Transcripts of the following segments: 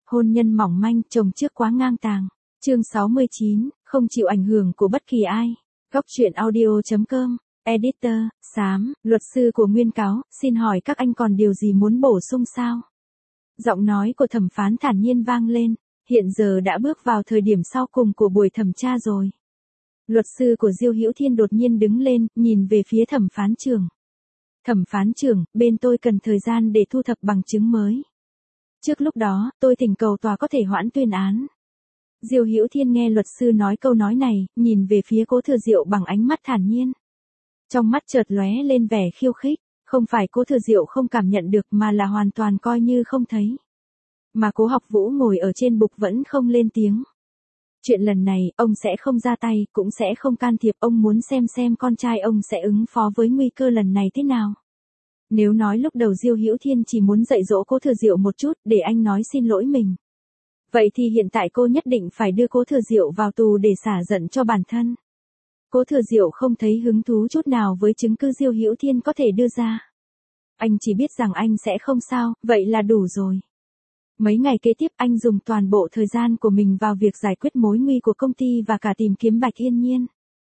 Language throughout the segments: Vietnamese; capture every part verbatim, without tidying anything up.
hôn nhân mỏng manh, chồng trước quá ngang tàng. Chương sáu mươi chín, không chịu ảnh hưởng của bất kỳ ai. Góc truyện audio chấm com, Editor, Xám, luật sư của nguyên cáo, xin hỏi các anh còn điều gì muốn bổ sung sao? Giọng nói của thẩm phán thản nhiên vang lên, hiện giờ đã bước vào thời điểm sau cùng của buổi thẩm tra rồi. Luật sư của Diêu Hữu Thiên đột nhiên đứng lên, nhìn về phía thẩm phán trưởng. Thẩm phán trưởng, bên tôi cần thời gian để thu thập bằng chứng mới. Trước lúc đó, tôi thỉnh cầu tòa có thể hoãn tuyên án. Diêu Hữu Thiên nghe luật sư nói câu nói này, nhìn về phía Cố Thừa Diệu bằng ánh mắt thản nhiên. Trong mắt chợt lóe lên vẻ khiêu khích, không phải Cố Thừa Diệu không cảm nhận được mà là hoàn toàn coi như không thấy. Mà Cố Học Vũ ngồi ở trên bục vẫn không lên tiếng. Chuyện lần này, ông sẽ không ra tay, cũng sẽ không can thiệp, ông muốn xem xem con trai ông sẽ ứng phó với nguy cơ lần này thế nào. Nếu nói lúc đầu Diêu Hữu Thiên chỉ muốn dạy dỗ Cố Thừa Diệu một chút để anh nói xin lỗi mình. Vậy thì hiện tại cô nhất định phải đưa Cố Thừa Diệu vào tù để xả giận cho bản thân. Cố Thừa Diệu không thấy hứng thú chút nào với chứng cứ Diêu Hữu Thiên có thể đưa ra. Anh chỉ biết rằng anh sẽ không sao, vậy là đủ rồi. Mấy ngày kế tiếp anh dùng toàn bộ thời gian của mình vào việc giải quyết mối nguy của công ty và cả tìm kiếm Bạch Yên Nhiên.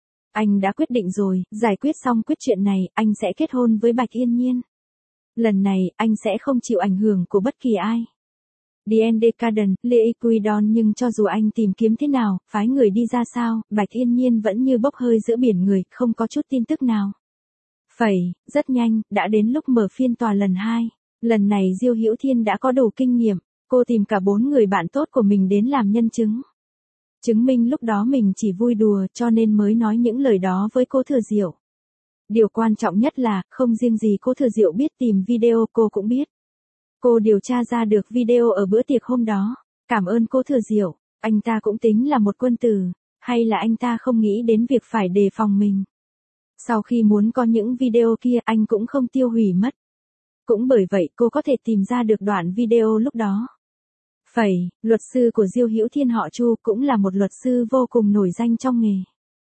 Anh đã quyết định rồi, giải quyết xong quyết chuyện này, anh sẽ kết hôn với Bạch Yên Nhiên. Lần này, anh sẽ không chịu ảnh hưởng của bất kỳ ai. Diane Decadent, Lê Equidon, nhưng cho dù anh tìm kiếm thế nào, phái người đi ra sao, Bạch Yên Nhiên vẫn như bốc hơi giữa biển người, không có chút tin tức nào. Phẩy, rất nhanh, đã đến lúc mở phiên tòa lần hai. Lần này Diêu Hữu Thiên đã có đủ kinh nghiệm, cô tìm cả bốn người bạn tốt của mình đến làm nhân chứng. Chứng minh lúc đó mình chỉ vui đùa cho nên mới nói những lời đó với Cố Thừa Diệu. Điều quan trọng nhất là, không riêng gì Cố Thừa Diệu biết tìm video, cô cũng biết. Cô điều tra ra được video ở bữa tiệc hôm đó. Cảm ơn Cố Thừa Diệu, anh ta cũng tính là một quân tử, hay là anh ta không nghĩ đến việc phải đề phòng mình. Sau khi muốn có những video kia anh cũng không tiêu hủy mất. Cũng bởi vậy cô có thể tìm ra được đoạn video lúc đó. Phẩy, luật sư của Diêu Hữu Thiên họ Chu cũng là một luật sư vô cùng nổi danh trong nghề.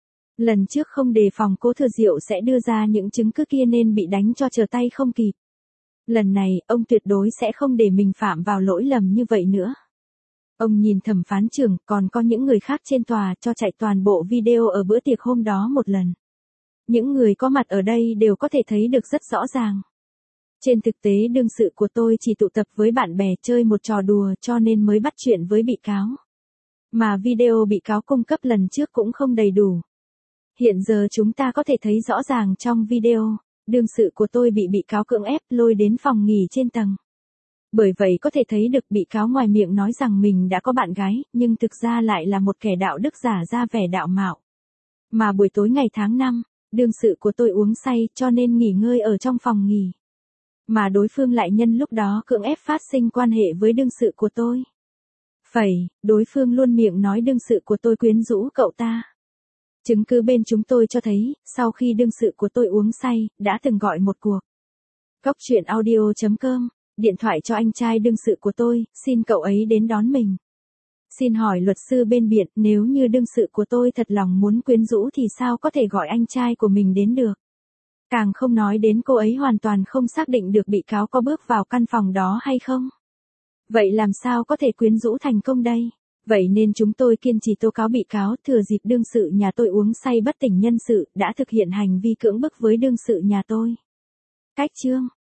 Lần trước không đề phòng Cố Thừa Diệu sẽ đưa ra những chứng cứ kia nên bị đánh cho trở tay không kịp. Lần này, ông tuyệt đối sẽ không để mình phạm vào lỗi lầm như vậy nữa. Ông nhìn thẩm phán trưởng, còn có những người khác trên tòa cho chạy toàn bộ video ở bữa tiệc hôm đó một lần. Những người có mặt ở đây đều có thể thấy được rất rõ ràng. Trên thực tế đương sự của tôi chỉ tụ tập với bạn bè chơi một trò đùa cho nên mới bắt chuyện với bị cáo. Mà video bị cáo cung cấp lần trước cũng không đầy đủ. Hiện giờ chúng ta có thể thấy rõ ràng trong video, đương sự của tôi bị bị cáo cưỡng ép lôi đến phòng nghỉ trên tầng. Bởi vậy có thể thấy được bị cáo ngoài miệng nói rằng mình đã có bạn gái, nhưng thực ra lại là một kẻ đạo đức giả ra vẻ đạo mạo. Mà buổi tối ngày tháng năm, đương sự của tôi uống say cho nên nghỉ ngơi ở trong phòng nghỉ. Mà đối phương lại nhân lúc đó cưỡng ép phát sinh quan hệ với đương sự của tôi. Phẩy, đối phương luôn miệng nói đương sự của tôi quyến rũ cậu ta. Chứng cứ bên chúng tôi cho thấy, sau khi đương sự của tôi uống say, đã từng gọi một cuộc. Góc truyện audio chấm com, điện thoại cho anh trai đương sự của tôi, xin cậu ấy đến đón mình. Xin hỏi luật sư bên biện, nếu như đương sự của tôi thật lòng muốn quyến rũ thì sao có thể gọi anh trai của mình đến được? Càng không nói đến cô ấy hoàn toàn không xác định được bị cáo có bước vào căn phòng đó hay không. Vậy làm sao có thể quyến rũ thành công đây? Vậy nên chúng tôi kiên trì tố cáo bị cáo thừa dịp đương sự nhà tôi uống say bất tỉnh nhân sự đã thực hiện hành vi cưỡng bức với đương sự nhà tôi. Cách chương